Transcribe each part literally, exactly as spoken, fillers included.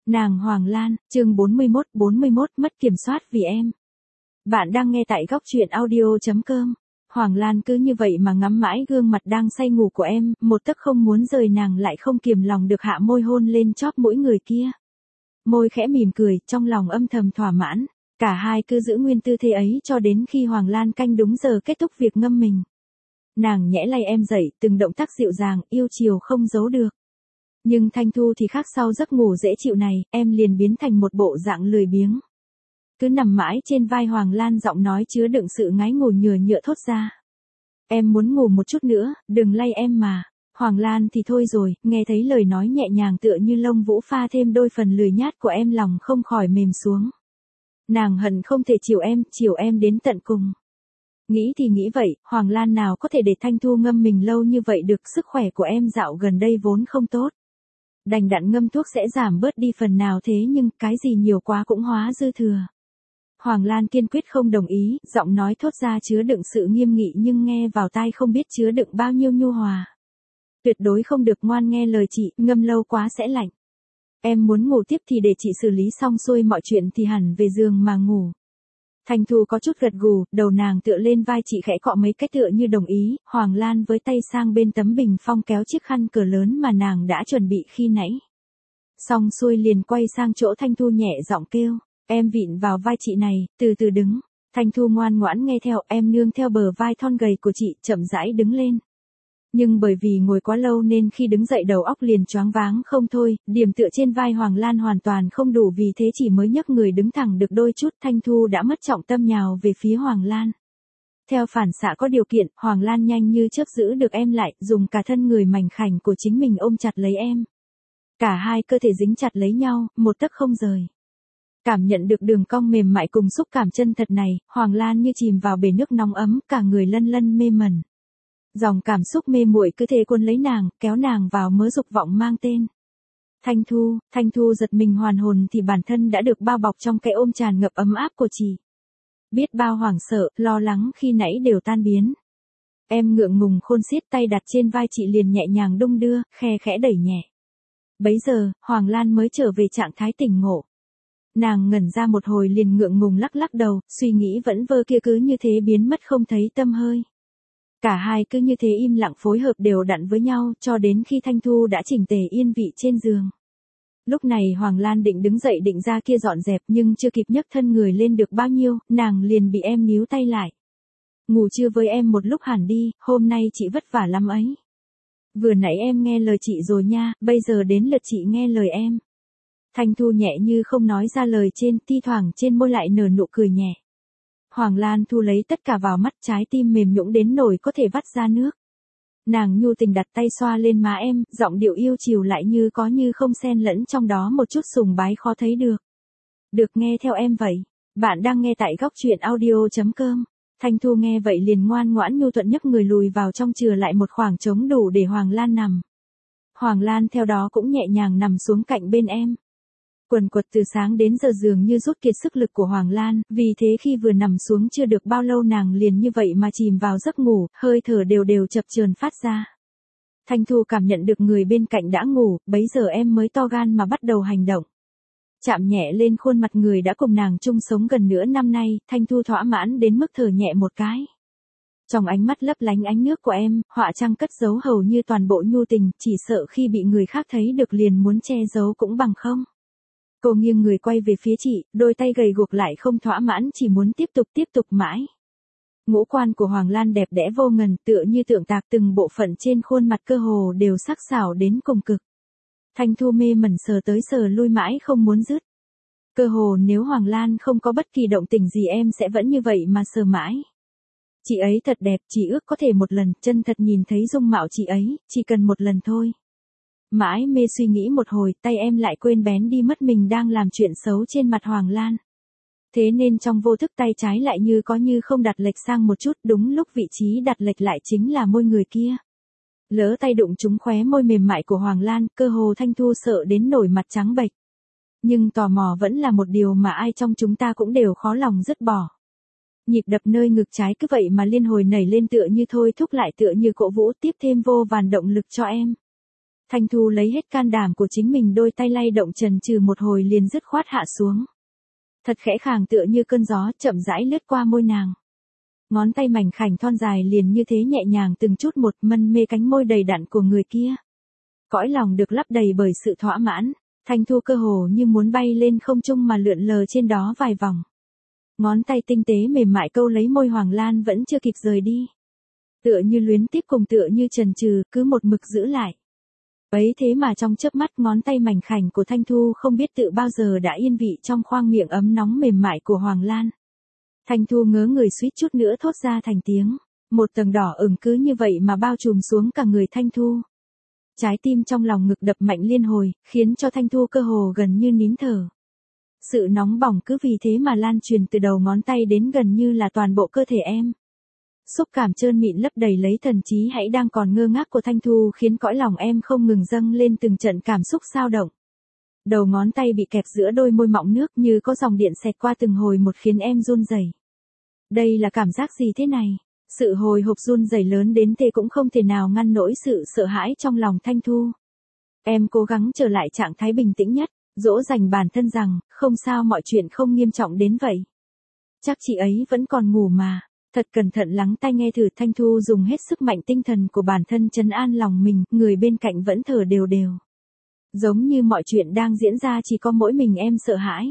Nàng Hoàng Lan, chương bốn mươi mốt, bốn mươi mốt mất kiểm soát vì em. Bạn đang nghe tại góc truyện audio chấm com. Hoàng Lan cứ như vậy mà ngắm mãi gương mặt đang say ngủ của em, một tấc không muốn rời nàng lại không kiềm lòng được hạ môi hôn lên chóp mũi người kia. Môi khẽ mỉm cười, trong lòng âm thầm thỏa mãn, cả hai cứ giữ nguyên tư thế ấy cho đến khi Hoàng Lan canh đúng giờ kết thúc việc ngâm mình. Nàng nhẽ lay em dậy, từng động tác dịu dàng, yêu chiều không giấu được. Nhưng Thanh Thu thì khác, sau giấc ngủ dễ chịu này, em liền biến thành một bộ dạng lười biếng. Cứ nằm mãi trên vai Hoàng Lan, giọng nói chứa đựng sự ngái ngủ nhừa nhựa thốt ra. Em muốn ngủ một chút nữa, đừng lay em mà. Hoàng Lan thì thôi rồi, nghe thấy lời nói nhẹ nhàng tựa như lông vũ pha thêm đôi phần lười nhát của em, lòng không khỏi mềm xuống. Nàng hận không thể chiều em, chiều em đến tận cùng. Nghĩ thì nghĩ vậy, Hoàng Lan nào có thể để Thanh Thu ngâm mình lâu như vậy được, sức khỏe của em dạo gần đây vốn không tốt. Đành đặn ngâm thuốc sẽ giảm bớt đi phần nào, thế nhưng cái gì nhiều quá cũng hóa dư thừa. Hoàng Lan kiên quyết không đồng ý, giọng nói thốt ra chứa đựng sự nghiêm nghị nhưng nghe vào tai không biết chứa đựng bao nhiêu nhu hòa. Tuyệt đối không được, ngoan nghe lời chị, ngâm lâu quá sẽ lạnh. Em muốn ngủ tiếp thì để chị xử lý xong xuôi mọi chuyện thì hẳn về giường mà ngủ. Thanh Thu có chút gật gù, đầu nàng tựa lên vai chị khẽ cọ mấy cái tựa như đồng ý. Hoàng Lan với tay sang bên tấm bình phong kéo chiếc khăn cờ lớn mà nàng đã chuẩn bị khi nãy. Xong xuôi liền quay sang chỗ Thanh Thu nhẹ giọng kêu, em vịn vào vai chị này, từ từ đứng. Thanh Thu ngoan ngoãn nghe theo, em nương theo bờ vai thon gầy của chị, chậm rãi đứng lên. Nhưng bởi vì ngồi quá lâu nên khi đứng dậy đầu óc liền choáng váng không thôi, điểm tựa trên vai Hoàng Lan hoàn toàn không đủ, vì thế chỉ mới nhấc người đứng thẳng được đôi chút, Thanh Thu đã mất trọng tâm nhào về phía Hoàng Lan. Theo phản xạ có điều kiện, Hoàng Lan nhanh như chớp giữ được em lại, dùng cả thân người mảnh khảnh của chính mình ôm chặt lấy em. Cả hai cơ thể dính chặt lấy nhau, một tấc không rời. Cảm nhận được đường cong mềm mại cùng xúc cảm chân thật này, Hoàng Lan như chìm vào bể nước nóng ấm, cả người lân lân mê mẩn. Dòng cảm xúc mê muội cứ thế cuốn lấy nàng, kéo nàng vào mớ dục vọng mang tên Thanh Thu. Thanh Thu giật mình hoàn hồn thì bản thân đã được bao bọc trong cái ôm tràn ngập ấm áp của chị. Biết bao hoảng sợ, lo lắng khi nãy đều tan biến. Em ngượng ngùng khôn xiết, tay đặt trên vai chị liền nhẹ nhàng đung đưa, khe khẽ đẩy nhẹ. Bấy giờ, Hoàng Lan mới trở về trạng thái tỉnh ngộ. Nàng ngẩn ra một hồi liền ngượng ngùng lắc lắc đầu, suy nghĩ vẫn vơ kia cứ như thế biến mất không thấy tăm hơi. Cả hai cứ như thế im lặng phối hợp đều đặn với nhau cho đến khi Thanh Thu đã chỉnh tề yên vị trên giường. Lúc này Hoàng Lan định đứng dậy định ra kia dọn dẹp nhưng chưa kịp nhấc thân người lên được bao nhiêu, nàng liền bị em níu tay lại. Ngủ chưa với em một lúc hẳn đi, hôm nay chị vất vả lắm ấy. Vừa nãy em nghe lời chị rồi nha, bây giờ đến lượt chị nghe lời em. Thanh Thu nhẹ như không nói ra lời trên, thi thoảng trên môi lại nở nụ cười nhẹ. Hoàng Lan thu lấy tất cả vào mắt, trái tim mềm nhũn đến nỗi có thể vắt ra nước. Nàng nhu tình đặt tay xoa lên má em, giọng điệu yêu chiều lại như có như không xen lẫn trong đó một chút sùng bái khó thấy được. Được, nghe theo em vậy. Bạn đang nghe tại góc truyện audio chấm com. Thanh Thu nghe vậy liền ngoan ngoãn nhu thuận nhấc người lùi vào trong, chừa lại một khoảng trống đủ để Hoàng Lan nằm. Hoàng Lan theo đó cũng nhẹ nhàng nằm xuống cạnh bên em. Quần quật từ sáng đến giờ dường như rút kiệt sức lực của Hoàng Lan, vì thế khi vừa nằm xuống chưa được bao lâu nàng liền như vậy mà chìm vào giấc ngủ, hơi thở đều đều chập chờn phát ra. Thanh Thu cảm nhận được người bên cạnh đã ngủ, bấy giờ em mới to gan mà bắt đầu hành động. Chạm nhẹ lên khuôn mặt người đã cùng nàng chung sống gần nửa năm nay, Thanh Thu thỏa mãn đến mức thở nhẹ một cái. Trong ánh mắt lấp lánh ánh nước của em, họa trăng cất giấu hầu như toàn bộ nhu tình, chỉ sợ khi bị người khác thấy được liền muốn che giấu cũng bằng không. Cô nghiêng người quay về phía chị, đôi tay gầy guộc lại không thỏa mãn, chỉ muốn tiếp tục tiếp tục mãi. Ngũ quan của Hoàng Lan đẹp đẽ vô ngần, tựa như tượng tạc, từng bộ phận trên khuôn mặt cơ hồ đều sắc sảo đến cùng cực. Thanh Thu mê mẩn sờ tới sờ lui mãi không muốn dứt. Cơ hồ nếu Hoàng Lan không có bất kỳ động tình gì em sẽ vẫn như vậy mà sờ mãi. Chị ấy thật đẹp, chỉ ước có thể một lần chân thật nhìn thấy dung mạo chị ấy, chỉ cần một lần thôi. Mãi mê suy nghĩ một hồi, tay em lại quên bén đi mất mình đang làm chuyện xấu trên mặt Hoàng Lan. Thế nên trong vô thức tay trái lại như có như không đặt lệch sang một chút, đúng lúc vị trí đặt lệch lại chính là môi người kia. Lỡ tay đụng trúng khóe môi mềm mại của Hoàng Lan, cơ hồ Thanh Thu sợ đến nổi mặt trắng bệch. Nhưng tò mò vẫn là một điều mà ai trong chúng ta cũng đều khó lòng dứt bỏ. Nhịp đập nơi ngực trái cứ vậy mà liên hồi nảy lên, tựa như thôi thúc lại, tựa như cổ vũ tiếp thêm vô vàn động lực cho em. Thanh Thu lấy hết can đảm của chính mình, đôi tay lay động chần chừ một hồi liền dứt khoát hạ xuống. Thật khẽ khàng tựa như cơn gió, chậm rãi lướt qua môi nàng. Ngón tay mảnh khảnh thon dài liền như thế nhẹ nhàng từng chút một mân mê cánh môi đầy đặn của người kia. Cõi lòng được lấp đầy bởi sự thỏa mãn, Thanh Thu cơ hồ như muốn bay lên không trung mà lượn lờ trên đó vài vòng. Ngón tay tinh tế mềm mại câu lấy môi Hoàng Lan vẫn chưa kịp rời đi. Tựa như luyến tiếc cùng tựa như chần chừ, cứ một mực giữ lại. Ấy thế mà trong chớp mắt ngón tay mảnh khảnh của Thanh Thu không biết tự bao giờ đã yên vị trong khoang miệng ấm nóng mềm mại của Hoàng Lan. Thanh Thu ngớ người suýt chút nữa thốt ra thành tiếng. Một tầng đỏ ửng cứ như vậy mà bao trùm xuống cả người Thanh Thu. Trái tim trong lòng ngực đập mạnh liên hồi, khiến cho Thanh Thu cơ hồ gần như nín thở. Sự nóng bỏng cứ vì thế mà lan truyền từ đầu ngón tay đến gần như là toàn bộ cơ thể em. Xúc cảm trơn mịn lấp đầy lấy thần trí hãy đang còn ngơ ngác của Thanh Thu khiến cõi lòng em không ngừng dâng lên từng trận cảm xúc xao động. Đầu ngón tay bị kẹp giữa đôi môi mọng nước như có dòng điện xẹt qua từng hồi một khiến em run rẩy. Đây là cảm giác gì thế này? Sự hồi hộp run rẩy lớn đến thế cũng không thể nào ngăn nổi sự sợ hãi trong lòng Thanh Thu. Em cố gắng trở lại trạng thái bình tĩnh nhất, dỗ dành bản thân rằng, không sao, mọi chuyện không nghiêm trọng đến vậy. Chắc chị ấy vẫn còn ngủ mà. Thật cẩn thận lắng tai nghe thử. Thanh Thu dùng hết sức mạnh tinh thần của bản thân trấn an lòng mình, người bên cạnh vẫn thở đều đều. Giống như mọi chuyện đang diễn ra chỉ có mỗi mình em sợ hãi.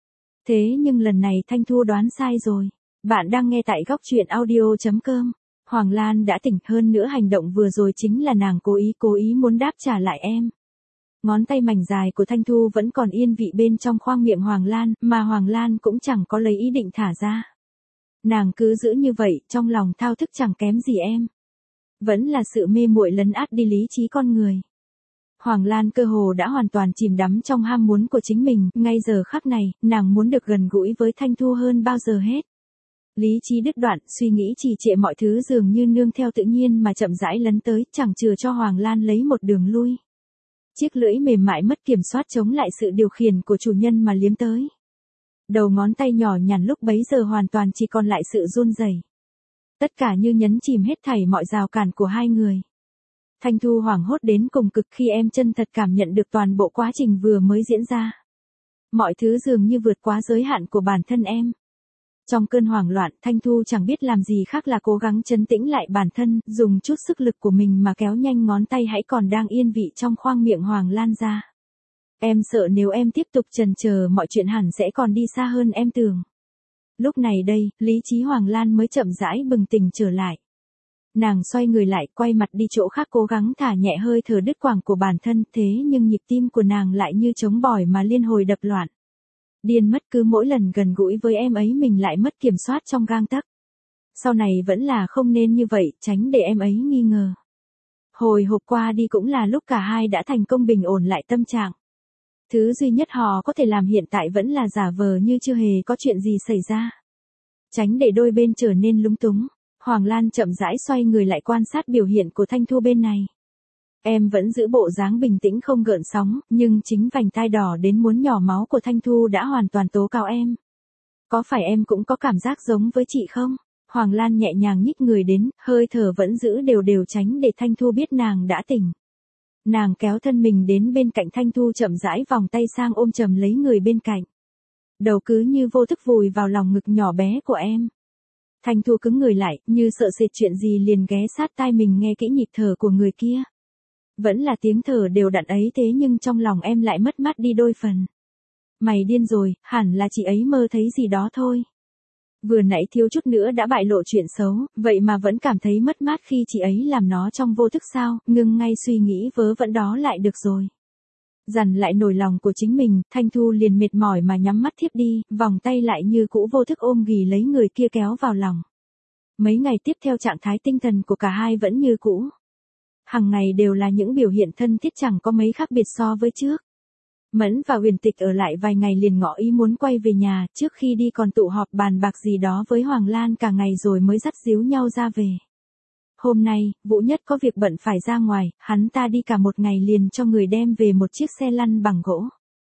Thế nhưng lần này Thanh Thu đoán sai rồi. Bạn đang nghe tại góc truyện audio chấm com. Hoàng Lan đã tỉnh, hơn nữa hành động vừa rồi chính là nàng cố ý cố ý muốn đáp trả lại em. Ngón tay mảnh dài của Thanh Thu vẫn còn yên vị bên trong khoang miệng Hoàng Lan, mà Hoàng Lan cũng chẳng có lấy ý định thả ra. Nàng cứ giữ như vậy, trong lòng thao thức chẳng kém gì em. Vẫn là sự mê muội lấn át đi lý trí con người. Hoàng Lan cơ hồ đã hoàn toàn chìm đắm trong ham muốn của chính mình, ngay giờ khắc này, nàng muốn được gần gũi với Thanh Thu hơn bao giờ hết. Lý trí đứt đoạn, suy nghĩ trì trệ, mọi thứ dường như nương theo tự nhiên mà chậm rãi lấn tới, chẳng chừa cho Hoàng Lan lấy một đường lui. Chiếc lưỡi mềm mại mất kiểm soát chống lại sự điều khiển của chủ nhân mà liếm tới. Đầu ngón tay nhỏ nhắn lúc bấy giờ hoàn toàn chỉ còn lại sự run rẩy. Tất cả như nhấn chìm hết thảy mọi rào cản của hai người. Thanh Thu hoảng hốt đến cùng cực khi em chân thật cảm nhận được toàn bộ quá trình vừa mới diễn ra. Mọi thứ dường như vượt quá giới hạn của bản thân em. Trong cơn hoảng loạn, Thanh Thu chẳng biết làm gì khác là cố gắng trấn tĩnh lại bản thân, dùng chút sức lực của mình mà kéo nhanh ngón tay hãy còn đang yên vị trong khoang miệng Hoàng Lan ra. Em sợ nếu em tiếp tục chần chờ mọi chuyện hẳn sẽ còn đi xa hơn em tưởng. Lúc này đây, lý trí Hoàng Lan mới chậm rãi bừng tỉnh trở lại. Nàng xoay người lại, quay mặt đi chỗ khác cố gắng thả nhẹ hơi thở đứt quãng của bản thân, thế nhưng nhịp tim của nàng lại như trống bỏi mà liên hồi đập loạn. Điên mất, cứ mỗi lần gần gũi với em ấy mình lại mất kiểm soát trong gang tấc. Sau này vẫn là không nên như vậy, tránh để em ấy nghi ngờ. Hồi hộp qua đi cũng là lúc cả hai đã thành công bình ổn lại tâm trạng. Thứ duy nhất họ có thể làm hiện tại vẫn là giả vờ như chưa hề có chuyện gì xảy ra. Tránh để đôi bên trở nên lúng túng, Hoàng Lan chậm rãi xoay người lại quan sát biểu hiện của Thanh Thu bên này. Em vẫn giữ bộ dáng bình tĩnh không gợn sóng, nhưng chính vành tai đỏ đến muốn nhỏ máu của Thanh Thu đã hoàn toàn tố cáo em. Có phải em cũng có cảm giác giống với chị không? Hoàng Lan nhẹ nhàng nhích người đến, hơi thở vẫn giữ đều đều tránh để Thanh Thu biết nàng đã tỉnh. Nàng kéo thân mình đến bên cạnh Thanh Thu chậm rãi vòng tay sang ôm chầm lấy người bên cạnh. Đầu cứ như vô thức vùi vào lòng ngực nhỏ bé của em. Thanh Thu cứng người lại, như sợ sệt chuyện gì liền ghé sát tai mình nghe kỹ nhịp thở của người kia. Vẫn là tiếng thở đều đặn ấy thế nhưng trong lòng em lại mất mát đi đôi phần. Mày điên rồi, hẳn là chị ấy mơ thấy gì đó thôi. Vừa nãy thiếu chút nữa đã bại lộ chuyện xấu, vậy mà vẫn cảm thấy mất mát khi chị ấy làm nó trong vô thức sao, ngưng ngay suy nghĩ vớ vẩn đó lại được rồi. Dằn lại nổi lòng của chính mình, Thanh Thu liền mệt mỏi mà nhắm mắt thiếp đi, vòng tay lại như cũ vô thức ôm ghì lấy người kia kéo vào lòng. Mấy ngày tiếp theo trạng thái tinh thần của cả hai vẫn như cũ. Hằng ngày đều là những biểu hiện thân thiết chẳng có mấy khác biệt so với trước. Mẫn và Huyền Tịch ở lại vài ngày liền ngỏ ý muốn quay về nhà, trước khi đi còn tụ họp bàn bạc gì đó với Hoàng Lan cả ngày rồi mới dắt díu nhau ra về. Hôm nay, Vũ Nhất có việc bận phải ra ngoài, hắn ta đi cả một ngày liền cho người đem về một chiếc xe lăn bằng gỗ.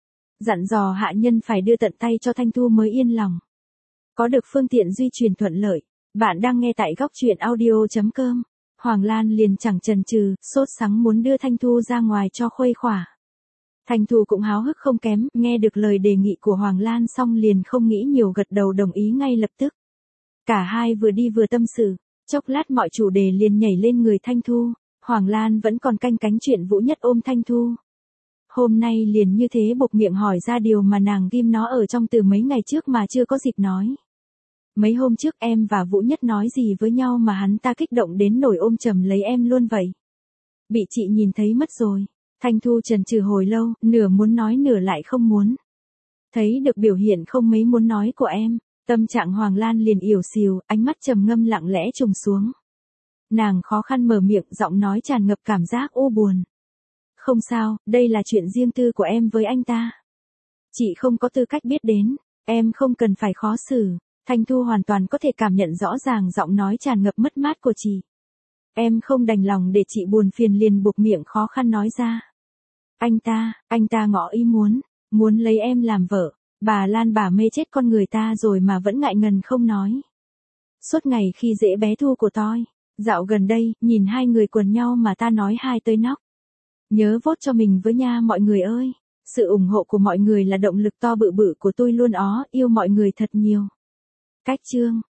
Dặn dò hạ nhân phải đưa tận tay cho Thanh Thu mới yên lòng. Có được phương tiện di chuyển thuận lợi, bạn đang nghe tại góc truyện audio chấm com. Hoàng Lan liền chẳng chần chừ, sốt sắng muốn đưa Thanh Thu ra ngoài cho khuây khỏa. Thanh Thu cũng háo hức không kém, nghe được lời đề nghị của Hoàng Lan xong liền không nghĩ nhiều gật đầu đồng ý ngay lập tức. Cả hai vừa đi vừa tâm sự, chốc lát mọi chủ đề liền nhảy lên người Thanh Thu, Hoàng Lan vẫn còn canh cánh chuyện Vũ Nhất ôm Thanh Thu. Hôm nay liền như thế buộc miệng hỏi ra điều mà nàng ghim nó ở trong từ mấy ngày trước mà chưa có dịp nói. Mấy hôm trước em và Vũ Nhất nói gì với nhau mà hắn ta kích động đến nổi ôm chầm lấy em luôn vậy. Bị chị nhìn thấy mất rồi. Thanh Thu chần chừ hồi lâu, nửa muốn nói nửa lại không muốn. Thấy được biểu hiện không mấy muốn nói của em, tâm trạng Hoàng Lan liền ỉu xìu, ánh mắt trầm ngâm lặng lẽ trùng xuống. Nàng khó khăn mở miệng, giọng nói tràn ngập cảm giác u buồn. Không sao, đây là chuyện riêng tư của em với anh ta. Chị không có tư cách biết đến, em không cần phải khó xử. Thanh Thu hoàn toàn có thể cảm nhận rõ ràng giọng nói tràn ngập mất mát của chị. Em không đành lòng để chị buồn phiền liền buộc miệng khó khăn nói ra. Anh ta, anh ta ngỏ ý muốn, muốn lấy em làm vợ. Bà Lan bà mê chết con người ta rồi mà vẫn ngại ngần không nói. Suốt ngày khi dễ bé Thu của tôi, dạo gần đây, nhìn hai người quần nhau mà ta nói hai tới nóc. Nhớ vote cho mình với nha mọi người ơi. Sự ủng hộ của mọi người là động lực to bự bự của tôi luôn ó, yêu mọi người thật nhiều. Cách chương